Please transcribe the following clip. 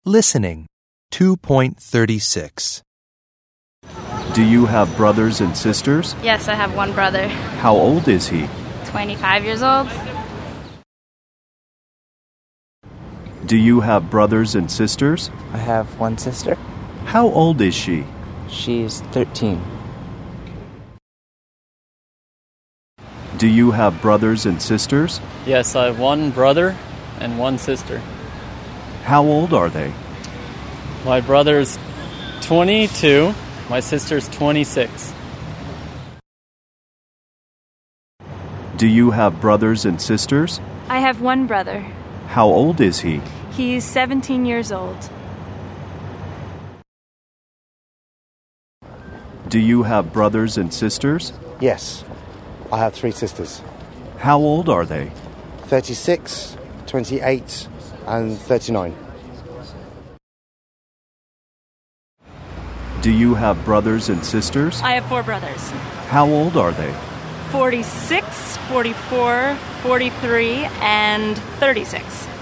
Listening. 2.36. Do you have brothers and sisters? Yes, I have one brother. How old is he? 25 years old. Do you have brothers and sisters? I have one sister. How old is she? She's 13. Do you have brothers and sisters? Yes, I have one brother and one sister. How old are they? My brother's 22, my sister's 26. Do you have brothers and sisters? I have one brother. How old is he? He's 17 years old. Do you have brothers and sisters? Yes, I have 3 sisters. How old are they? 36, 28, and 39. Do you have brothers and sisters? I have 4 brothers. How old are they? 46, 44, 43, and 36.